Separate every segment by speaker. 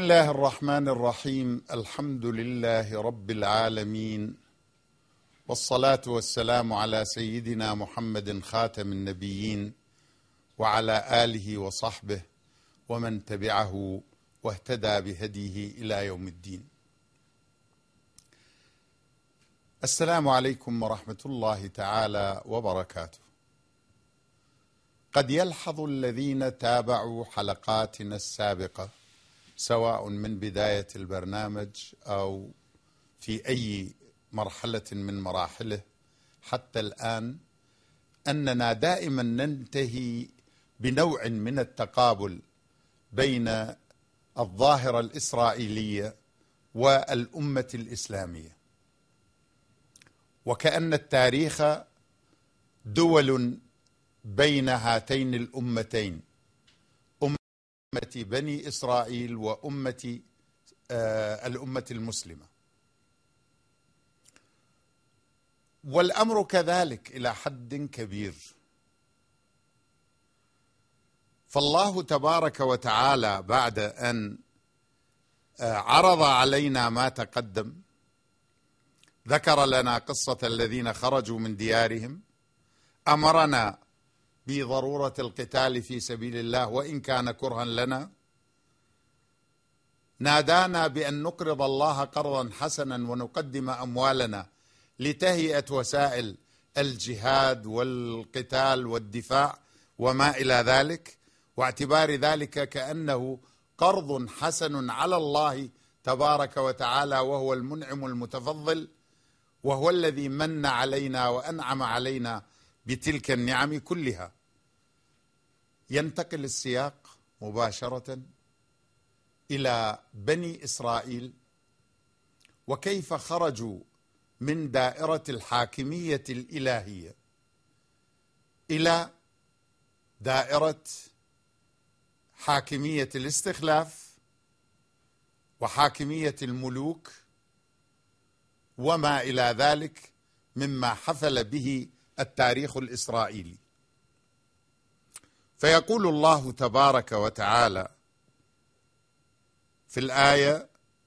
Speaker 1: الله الرحمن الرحيم. الحمد لله رب العالمين، والصلاة والسلام على سيدنا محمد خاتم النبيين وعلى آله وصحبه ومن تبعه واهتدى بهديه إلى يوم الدين. السلام عليكم ورحمة الله تعالى وبركاته. قد يلحظ الذين تابعوا حلقاتنا السابقة سواء من بداية البرنامج أو في أي مرحلة من مراحله حتى الآن أننا دائما ننتهي بنوع من التقابل بين الظاهرة الإسرائيلية والأمة الإسلامية، وكأن التاريخ دول بين هاتين الأمتين، أمة بني إسرائيل وأمة الأمة المسلمة. والأمر كذلك إلى حد كبير، فالله تبارك وتعالى بعد أن عرض علينا ما تقدم ذكر لنا قصة الذين خرجوا من ديارهم، أمرنا بضرورة القتال في سبيل الله وإن كان كرها لنا، نادانا بأن نقرض الله قرضا حسنا ونقدم أموالنا لتهيئة وسائل الجهاد والقتال والدفاع وما إلى ذلك، واعتبار ذلك كأنه قرض حسن على الله تبارك وتعالى، وهو المنعم المتفضل، وهو الذي من علينا وأنعم علينا بتلك النعم كلها. ينتقل السياق مباشرة إلى بني إسرائيل وكيف خرجوا من دائرة الحاكمية الإلهية إلى دائرة حاكمية الاستخلاف وحاكمية الملوك وما إلى ذلك مما حفل به التاريخ الإسرائيلي. فيقول الله تبارك وتعالى في الآية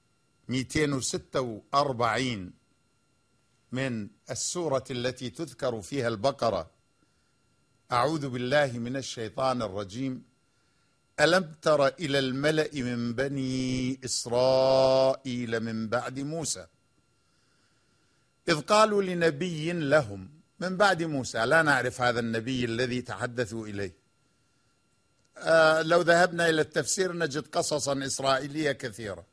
Speaker 1: 246 من السورة التي تذكر فيها البقرة: أعوذ بالله من الشيطان الرجيم، ألم تر إلى الملأ من بني إسرائيل من بعد موسى إذ قالوا لنبي لهم، من بعد موسى لا نعرف هذا النبي الذي تحدثوا إليه. لو ذهبنا إلى التفسير نجد قصصا إسرائيلية كثيرة.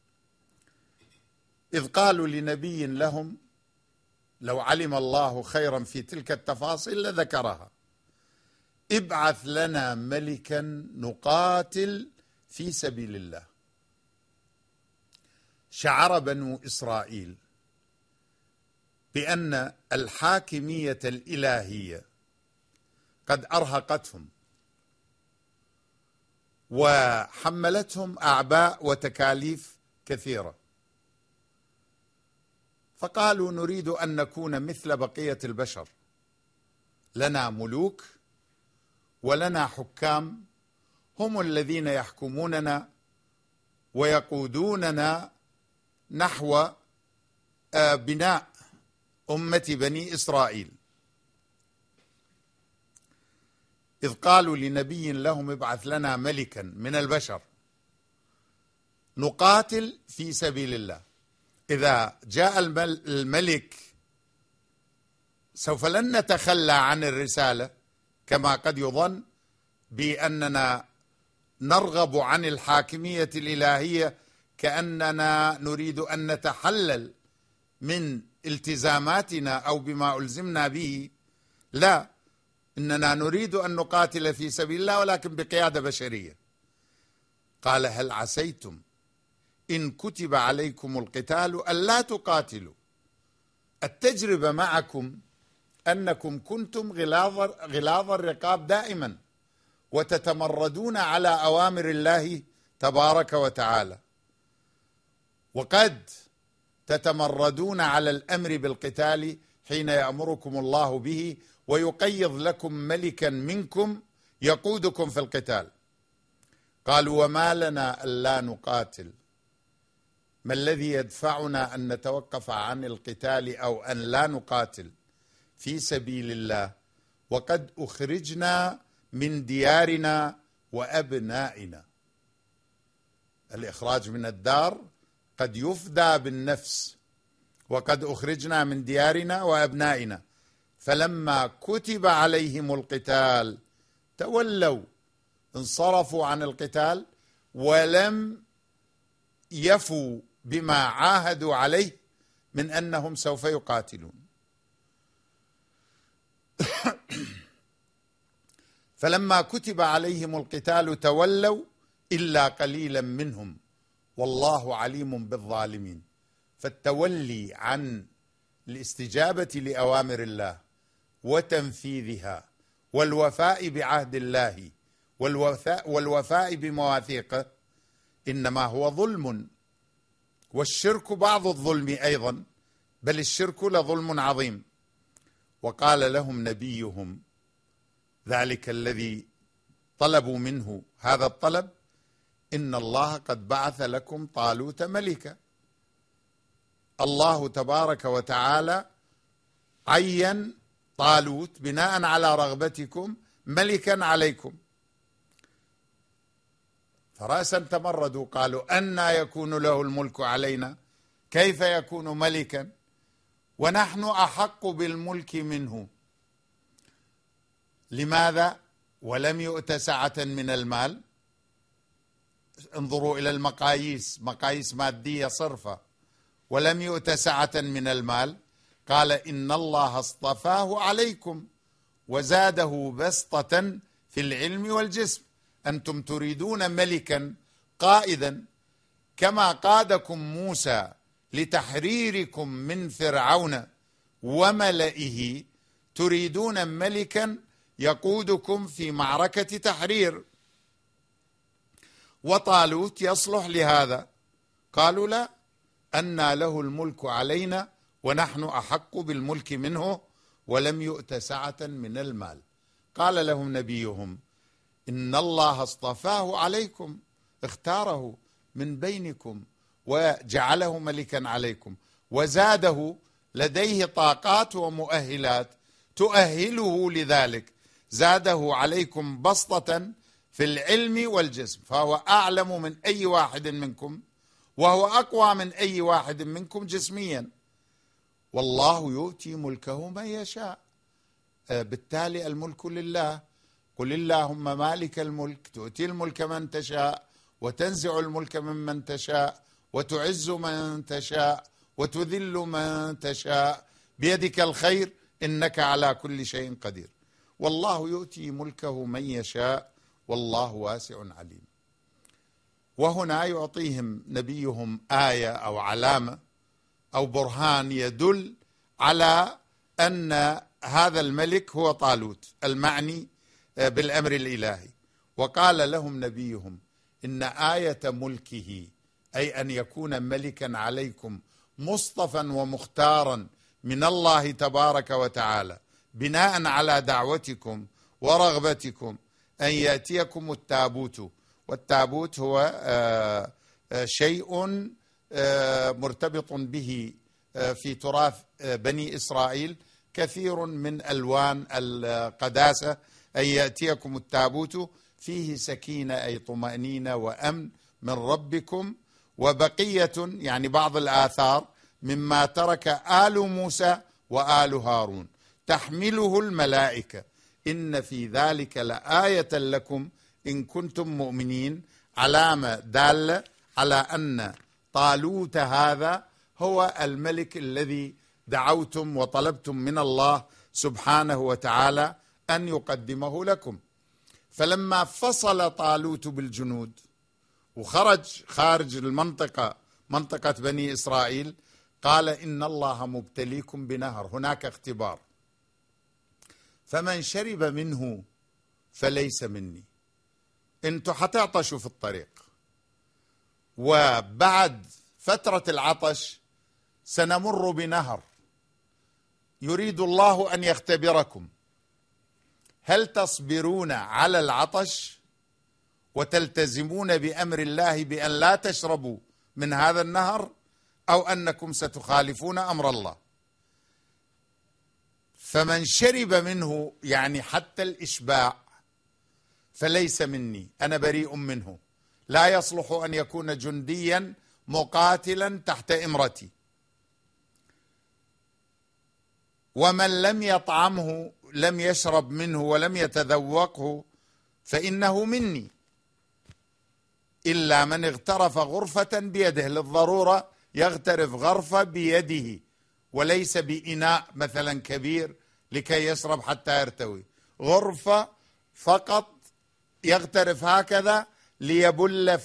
Speaker 1: إذ قالوا لنبي لهم، لو علم الله خيرا في تلك التفاصيل لذكرها، ابعث لنا ملكا نقاتل في سبيل الله. شعر بنو إسرائيل بأن الحاكمية الإلهية قد أرهقتهم وحملتهم أعباء وتكاليف كثيرة، فقالوا نريد أن نكون مثل بقية البشر، لنا ملوك ولنا حكام هم الذين يحكموننا ويقودوننا نحو بناء أمة بني إسرائيل. إذ قالوا لنبي لهم ابعث لنا ملكا من البشر نقاتل في سبيل الله. إذا جاء الملك سوف لن نتخلى عن الرسالة، كما قد يظن بأننا نرغب عن الحاكمية الإلهية كأننا نريد أن نتحلل من التزاماتنا أو بما ألزمنا به. لا، إننا نريد أن نقاتل في سبيل الله ولكن بقيادة بشرية. قال هل عسيتم إن كتب عليكم القتال ألا تقاتلوا. التجربة معكم أنكم كنتم غلاظ الرقاب دائما وتتمردون على أوامر الله تبارك وتعالى، وقد تتمردون على الأمر بالقتال حين يأمركم الله به ويقيض لكم ملكا منكم يقودكم في القتال. قالوا وما لنا ألا نقاتل، ما الذي يدفعنا أن نتوقف عن القتال أو أن لا نقاتل في سبيل الله وقد أخرجنا من ديارنا وأبنائنا؟ الإخراج من الدار قد يفدى بالنفس، وقد أخرجنا من ديارنا وأبنائنا. فلما كتب عليهم القتال تولوا، انصرفوا عن القتال ولم يفوا بما عاهدوا عليه من أنهم سوف يقاتلون. فلما كتب عليهم القتال تولوا إلا قليلا منهم والله عليم بالظالمين. فالتولي عن الاستجابة لأوامر الله وتنفيذها والوفاء بعهد الله والوفاء بمواثيقه إنما هو ظلم، والشرك بعض الظلم أيضا، بل الشرك لظلم عظيم. وقال لهم نبيهم ذلك الذي طلبوا منه هذا الطلب: إن الله قد بعث لكم طالوت ملكا. الله تبارك وتعالى عين طالوت بناء على رغبتكم ملكا عليكم. فرأسا تمردوا قالوا: أنى يكون له الملك علينا؟ كيف يكون ملكا ونحن أحق بالملك منه؟ لماذا؟ ولم يؤت سعة من المال. انظروا إلى المقاييس، مقاييس مادية صرفة. ولم يؤت سعة من المال. قال: إن الله اصطفاه عليكم وزاده بسطة في العلم والجسم. أنتم تريدون ملكا قائدا كما قادكم موسى لتحريركم من فرعون وملئه، تريدون ملكا يقودكم في معركة تحرير، وطالوت يصلح لهذا. قالوا: لا، أنى له الملك علينا ونحن أحق بالملك منه ولم يؤت سعة من المال. قال لهم نبيهم: إن الله اصطفاه عليكم، اختاره من بينكم وجعله ملكا عليكم، وزاده لديه طاقات ومؤهلات تؤهله لذلك، زاده عليكم بسطة في العلم والجسم، فهو أعلم من أي واحد منكم وهو أقوى من أي واحد منكم جسميا. والله يؤتي ملكه من يشاء. بالتالي الملك لله. قل اللهم مالك الملك تؤتي الملك من تشاء وتنزع الملك ممن تشاء وتعز من تشاء وتذل من تشاء بيدك الخير إنك على كل شيء قدير. والله يؤتي ملكه من يشاء والله واسع عليم. وهنا يعطيهم نبيهم آية أو علامة أو برهان يدل على أن هذا الملك هو طالوت المعني بالأمر الإلهي. وقال لهم نبيهم: إن آية ملكه، أي أن يكون ملكا عليكم مصطفى ومختارا من الله تبارك وتعالى بناء على دعوتكم ورغبتكم، أن يأتيكم التابوت. والتابوت هو شيء مرتبط به في تراث بني إسرائيل كثير من ألوان القداسة. أن يأتيكم التابوت فيه سكينة أي طمأنينة وأمن من ربكم، وبقية يعني بعض الآثار مما ترك آل موسى وآل هارون تحمله الملائكة. إن في ذلك لآية لكم إن كنتم مؤمنين، علامة دالة على أن طالوت هذا هو الملك الذي دعوتم وطلبتم من الله سبحانه وتعالى أن يقدمه لكم. فلما فصل طالوت بالجنود وخرج خارج المنطقة، منطقة بني إسرائيل، قال: إن الله مبتليكم بنهر، هناك اختبار، فمن شرب منه فليس مني. انتوا حتعطشوا في الطريق، وبعد فترة العطش سنمر بنهر، يريد الله أن يختبركم، هل تصبرون على العطش وتلتزمون بأمر الله بأن لا تشربوا من هذا النهر، أو أنكم ستخالفون أمر الله. فمن شرب منه يعني حتى الإشباع فليس مني، أنا بريء منه، لا يصلح أن يكون جنديا مقاتلا تحت إمرتي. ومن لم يطعمه، لم يشرب منه ولم يتذوقه، فإنه مني، إلا من اغترف غرفة بيده. للضرورة يغترف غرفة بيده وليس بإناء مثلا كبير لكي يشرب حتى يرتوي، غرفة فقط يغترف هكذا ليبل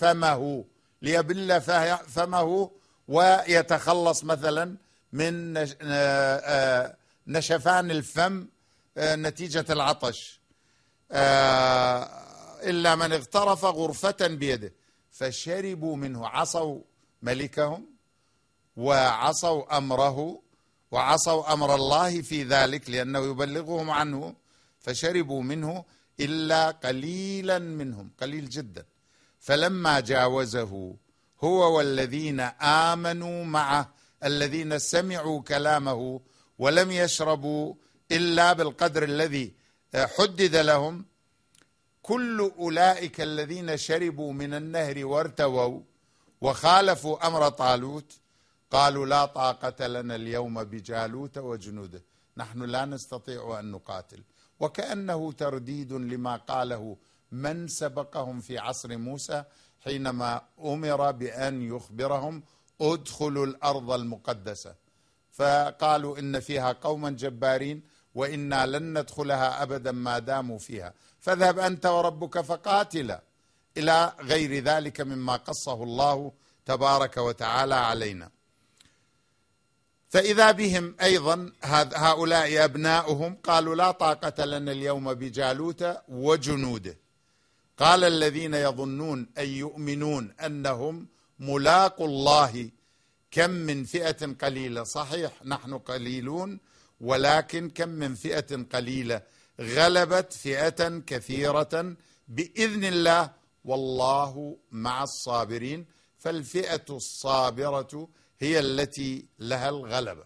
Speaker 1: فمه ويتخلص مثلا من نشفان الفم نتيجة العطش. إلا من اغترف غرفة بيده. فشربوا منه، عصوا ملكهم وعصوا أمره وعصوا أمر الله في ذلك لأنه يبلغهم عنه، فشربوا منه إلا قليلا منهم، قليل جدا. فلما جاوزه هو والذين آمنوا معه، الذين سمعوا كلامه ولم يشربوا إلا بالقدر الذي حدد لهم، كل أولئك الذين شربوا من النهر وارتووا وخالفوا أمر طالوت قالوا لا طاقة لنا اليوم بجالوت وجنوده، نحن لا نستطيع أن نقاتل. وكأنه ترديد لما قاله من سبقهم في عصر موسى حينما أمر بأن يخبرهم ادخلوا الأرض المقدسة، فقالوا إن فيها قوما جبارين وإنا لن ندخلها أبدا ما داموا فيها، فاذهب أنت وربك فقاتلا، إلى غير ذلك مما قصه الله تبارك وتعالى علينا. فإذا بهم أيضا هؤلاء أبناؤهم قالوا لا طاقة لنا اليوم بجالوت وجنوده. قال الذين يظنون أن يؤمنون أنهم ملاقوا الله كم من فئة قليلة، صحيح نحن قليلون، ولكن كم من فئة قليلة غلبت فئة كثيرة بإذن الله والله مع الصابرين. فالفئة الصابرة هي التي لها الغلبة.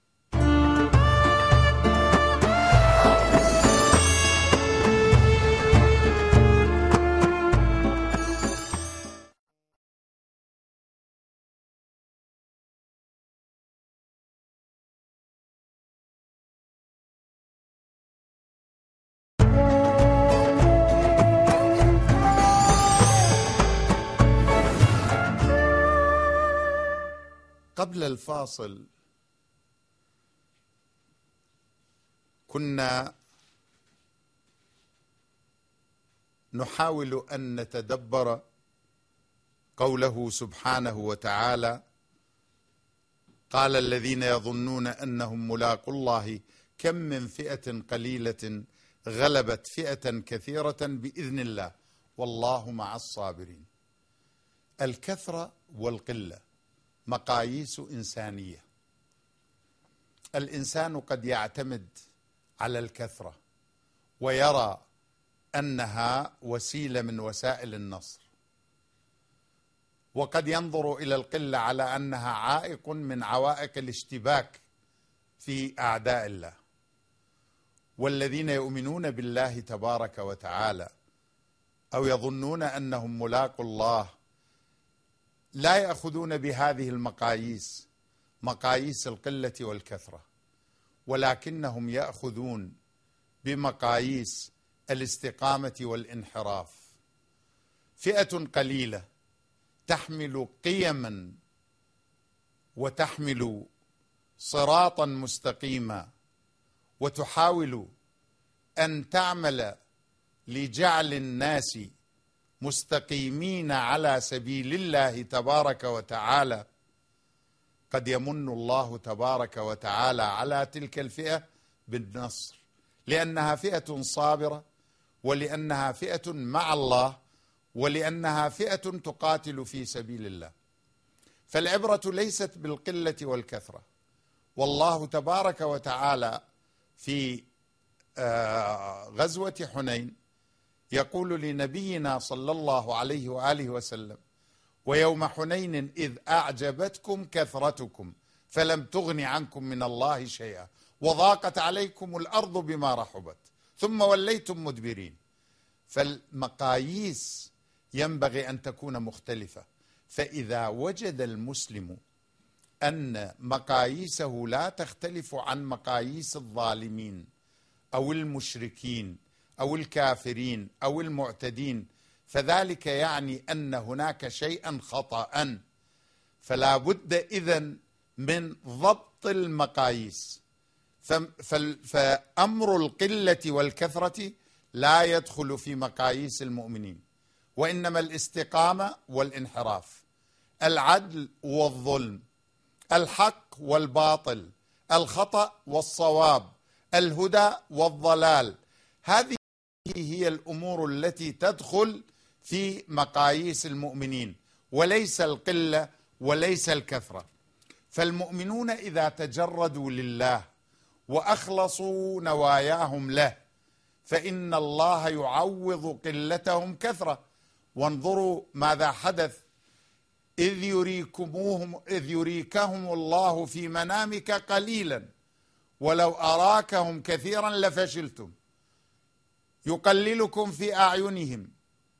Speaker 1: قبل الفاصل كنا نحاول أن نتدبر قوله سبحانه وتعالى قال الذين يظنون أنهم ملاقوا الله كم من فئة قليلة غلبت فئة كثيرة بإذن الله والله مع الصابرين. الكثرة والقلة مقاييس إنسانية. الإنسان قد يعتمد على الكثرة ويرى أنها وسيلة من وسائل النصر، وقد ينظر إلى القلة على أنها عائق من عوائق الاشتباك في أعداء الله. والذين يؤمنون بالله تبارك وتعالى أو يظنون أنهم ملاقوا الله لا يأخذون بهذه المقاييس، مقاييس القلة والكثرة، ولكنهم يأخذون بمقاييس الاستقامة والانحراف. فئة قليلة تحمل قيما وتحمل صراطا مستقيما وتحاول أن تعمل لجعل الناس مستقيمين على سبيل الله تبارك وتعالى، قد يمن الله تبارك وتعالى على تلك الفئة بالنصر، لأنها فئة صابرة، ولأنها فئة مع الله، ولأنها فئة تقاتل في سبيل الله. فالعبرة ليست بالقلة والكثرة. والله تبارك وتعالى في غزوة حنين يقول لنبينا صلى الله عليه وآله وسلم: ويوم حنين إذ أعجبتكم كثرتكم فلم تغن عنكم من الله شيئا وضاقت عليكم الأرض بما رحبت ثم وليتم مدبرين. فالمقاييس ينبغي أن تكون مختلفة. فإذا وجد المسلم أن مقاييسه لا تختلف عن مقاييس الظالمين أو المشركين أو الكافرين أو المعتدين، فذلك يعني أن هناك شيئا خطأ. فلا بد إذن من ضبط المقاييس. فأمر القلة والكثرة لا يدخل في مقاييس المؤمنين، وإنما الاستقامة والانحراف، العدل والظلم، الحق والباطل، الخطأ والصواب، الهدى والضلال، هذه هي الأمور التي تدخل في مقاييس المؤمنين، وليس القلة وليس الكثرة. فالمؤمنون إذا تجردوا لله وأخلصوا نواياهم له فإن الله يعوض قلتهم كثرة. وانظروا ماذا حدث إذ يريكهم الله في منامك قليلا ولو أراكهم كثيرا لفشلتم، يقللكم في أعينهم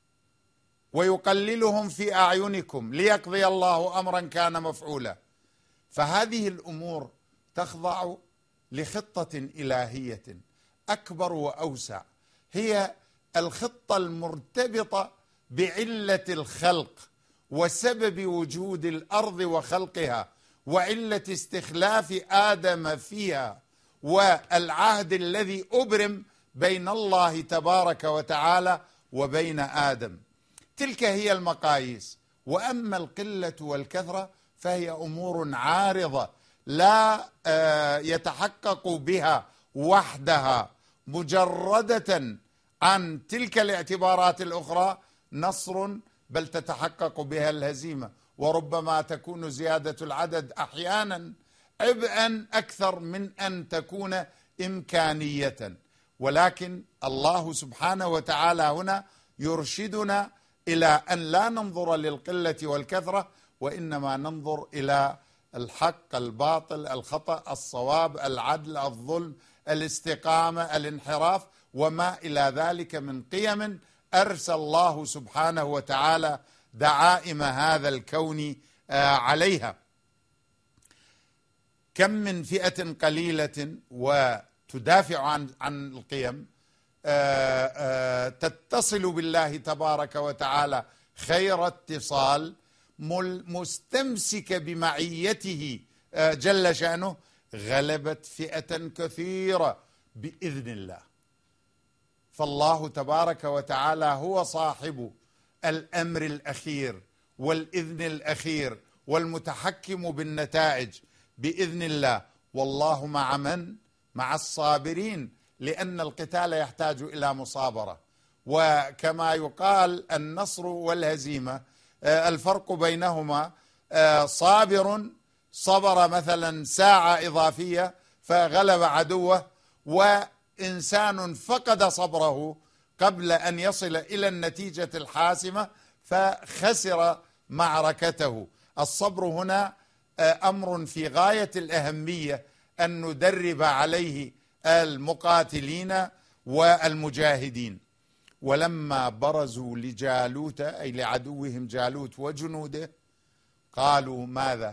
Speaker 1: ويقللهم في أعينكم ليقضي الله أمرا كان مفعولا. فهذه الأمور تخضع لخطة إلهية أكبر وأوسع، هي الخطة المرتبطة بعلة الخلق وسبب وجود الأرض وخلقها وعلة استخلاف آدم فيها والعهد الذي أبرم بين الله تبارك وتعالى وبين آدم. تلك هي المقاييس. وأما القلة والكثرة فهي أمور عارضة لا يتحقق بها وحدها مجردة عن تلك الاعتبارات الأخرى نصر، بل تتحقق بها الهزيمة. وربما تكون زيادة العدد أحيانا عبئا أكثر من أن تكون إمكانية. ولكن الله سبحانه وتعالى هنا يرشدنا إلى أن لا ننظر للقلة والكثرة، وإنما ننظر إلى الحق، الباطل، الخطأ، الصواب، العدل، الظلم، الاستقامة، الانحراف، وما إلى ذلك من قيم أرسل الله سبحانه وتعالى دعائم هذا الكون عليها. كم من فئة قليلة وتدافع عن القيم تتصل بالله تبارك وتعالى خير اتصال، مستمسكة بمعيته جل شأنه، غلبت فئة كثيرة بإذن الله. فالله تبارك وتعالى هو صاحب الأمر الأخير والإذن الأخير والمتحكم بالنتائج بإذن الله. والله مع من؟ مع الصابرين، لأن القتال يحتاج إلى مصابرة. وكما يقال النصر والهزيمة الفرق بينهما صابر صبر مثلا ساعة إضافية فغلب عدوه، وإنسان فقد صبره قبل أن يصل إلى النتيجة الحاسمة فخسر معركته. الصبر هنا أمر في غاية الأهمية أن ندرب عليه المقاتلين والمجاهدين. ولما برزوا لجالوت أي لعدوهم جالوت وجنوده قالوا ماذا؟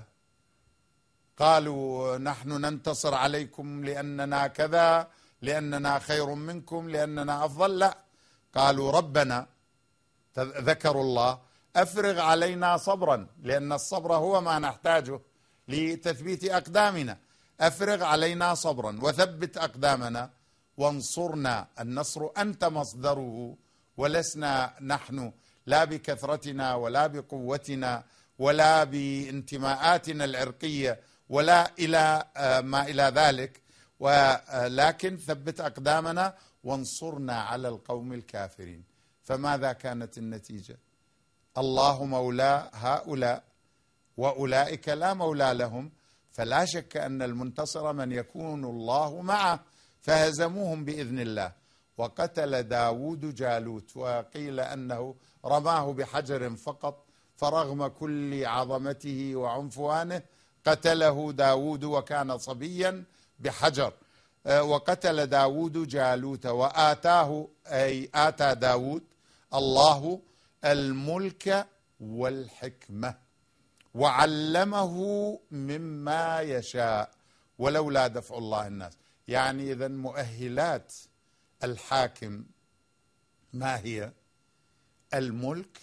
Speaker 1: قالوا نحن ننتصر عليكم لأننا كذا، لأننا خير منكم، لأننا أفضل. لا، قالوا ربنا، ذكروا الله، أفرغ علينا صبرا، لأن الصبر هو ما نحتاجه لتثبيت أقدامنا. أفرغ علينا صبرا وثبت أقدامنا وانصرنا. النصر أنت مصدره، ولسنا نحن لا بكثرتنا ولا بقوتنا ولا بانتماءاتنا العرقية ولا إلى ما إلى ذلك، ولكن ثبت أقدامنا وانصرنا على القوم الكافرين. فماذا كانت النتيجة؟ الله مولى هؤلاء وأولئك لا مولى لهم. فلا شك أن المنتصر من يكون الله معه، فهزموهم بإذن الله. وقتل داود جالوت، وقيل أنه رماه بحجر فقط، فرغم كل عظمته وعنفوانه قتله داود وكان صبيا بحجر. وقتل داود جالوت وآتاه، أي آتى داود الله الملك والحكمة وعلمه مما يشاء ولولا دفع الله الناس. يعني إذن مؤهلات الحاكم ما هي؟ الملك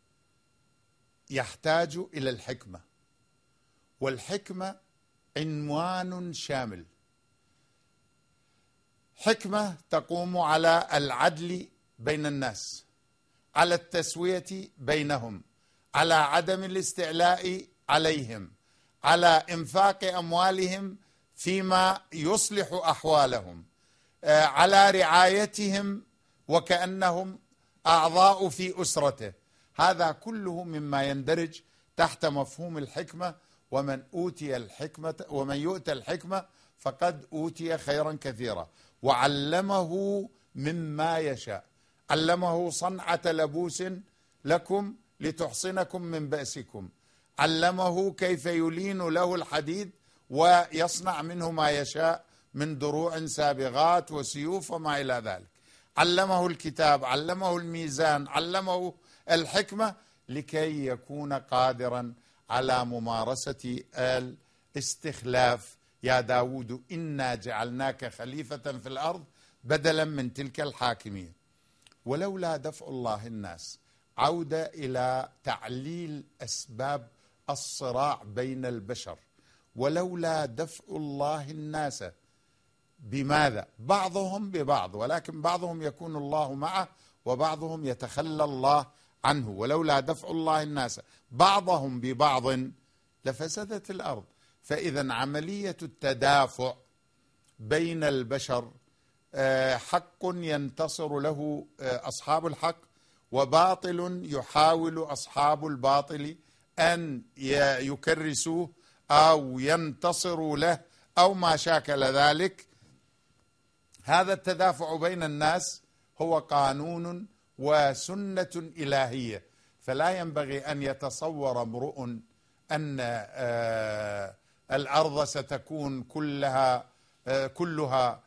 Speaker 1: يحتاج إلى الحكمة، والحكمة عنوان شامل. حكمة تقوم على العدل بين الناس، على التسوية بينهم، على عدم الاستعلاء عليهم، على إنفاق أموالهم فيما يصلح أحوالهم، على رعايتهم وكأنهم أعضاء في أسرته. هذا كله مما يندرج تحت مفهوم الحكمة. ومن يؤتى الحكمة فقد أوتي خيرا كثيرا. وعلمه مما يشاء، علمه صنعة لبوس لكم لتحصنكم من بأسكم، علمه كيف يلين له الحديد ويصنع منه ما يشاء من دروع سابغات وسيوف وما إلى ذلك. علمه الكتاب، علمه الميزان، علمه الحكمة لكي يكون قادرا على ممارسة الاستخلاف. يا داود إنا جعلناك خليفة في الأرض بدلا من تلك الحاكمية. ولولا دفع الله الناس، عودة إلى تعليل أسباب الصراع بين البشر. ولولا دفع الله الناس بماذا؟ بعضهم ببعض، ولكن بعضهم يكون الله معه وبعضهم يتخلى الله عنه. ولولا دفع الله الناس بعضهم ببعض لفسدت الأرض. فإذا عملية التدافع بين البشر حق ينتصر له أصحاب الحق، وباطل يحاول أصحاب الباطل أن يكرسوه أو ينتصروا له أو ما شاكل ذلك. هذا التدافع بين الناس هو قانون وسنة إلهية، فلا ينبغي أن يتصور امرؤ أن الأرض ستكون كلها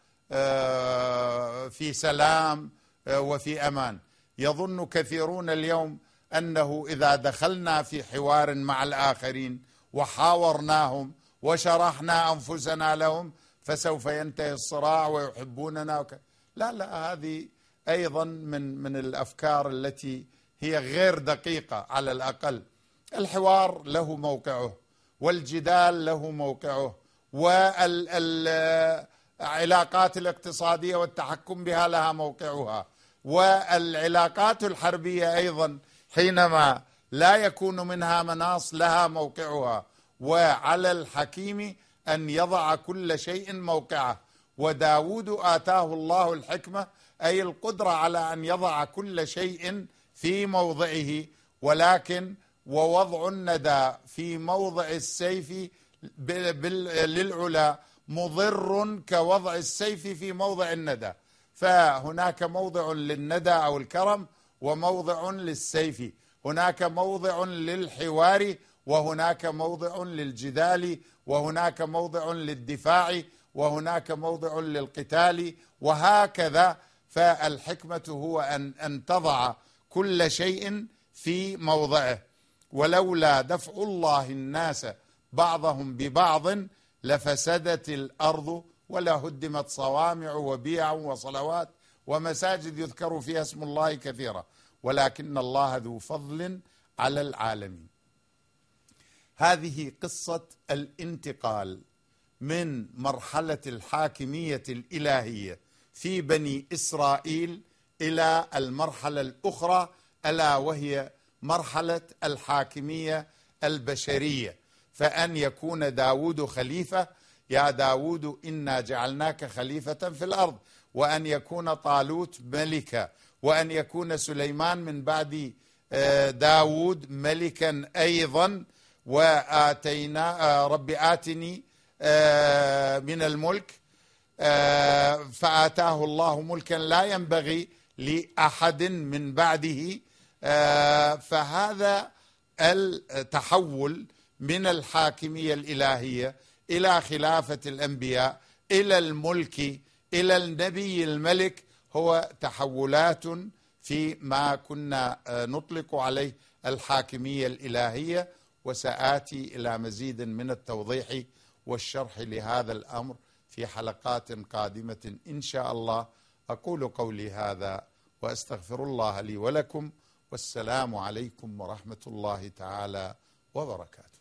Speaker 1: في سلام وفي أمان. يظن كثيرون اليوم أنه إذا دخلنا في حوار مع الآخرين وحاورناهم وشرحنا أنفسنا لهم فسوف ينتهي الصراع ويحبوننا لا، هذه أيضا من الأفكار التي هي غير دقيقة. على الأقل الحوار له موقعه، والجدال له موقعه، والعلاقات الاقتصادية والتحكم بها لها موقعها، والعلاقات الحربية أيضا حينما لا يكون منها مناص لها موقعها. وعلى الحكيم أن يضع كل شيء موقعه. وداود آتاه الله الحكمة، أي القدرة على أن يضع كل شيء في موضعه. ولكن ووضع الندى في موضع السيف للعلا مضر كوضع السيف في موضع الندى. فهناك موضع للندى أو الكرم وموضع للسيف، هناك موضع للحوار وهناك موضع للجدال، وهناك موضع للدفاع وهناك موضع للقتال، وهكذا. فالحكمة هو أن تضع كل شيء في موضعه. ولولا دفع الله الناس بعضهم ببعض لفسدت الأرض ولهدمت صوامع وبيع وصلوات ومساجد يذكر فيها اسم الله كثيرا ولكن الله ذو فضل على العالمين. هذه قصة الانتقال من مرحلة الحاكمية الإلهية في بني إسرائيل إلى المرحلة الأخرى، ألا وهي مرحلة الحاكمية البشرية. فأن يكون داود خليفة، يا داود إنا جعلناك خليفة في الأرض، وأن يكون طالوت ملكا، وأن يكون سليمان من بعد داود ملكا أيضا. وآتينا رب آتني من الملك فآتاه الله ملكا لا ينبغي لأحد من بعده. فهذا التحول من الحاكمية الإلهية إلى خلافة الأنبياء إلى الملك إلى النبي الملك هو تحولات في ما كنا نطلق عليه الحاكمية الإلهية. وسآتي إلى مزيد من التوضيح والشرح لهذا الأمر في حلقات قادمة إن شاء الله. أقول قولي هذا وأستغفر الله لي ولكم، والسلام عليكم ورحمة الله تعالى وبركاته.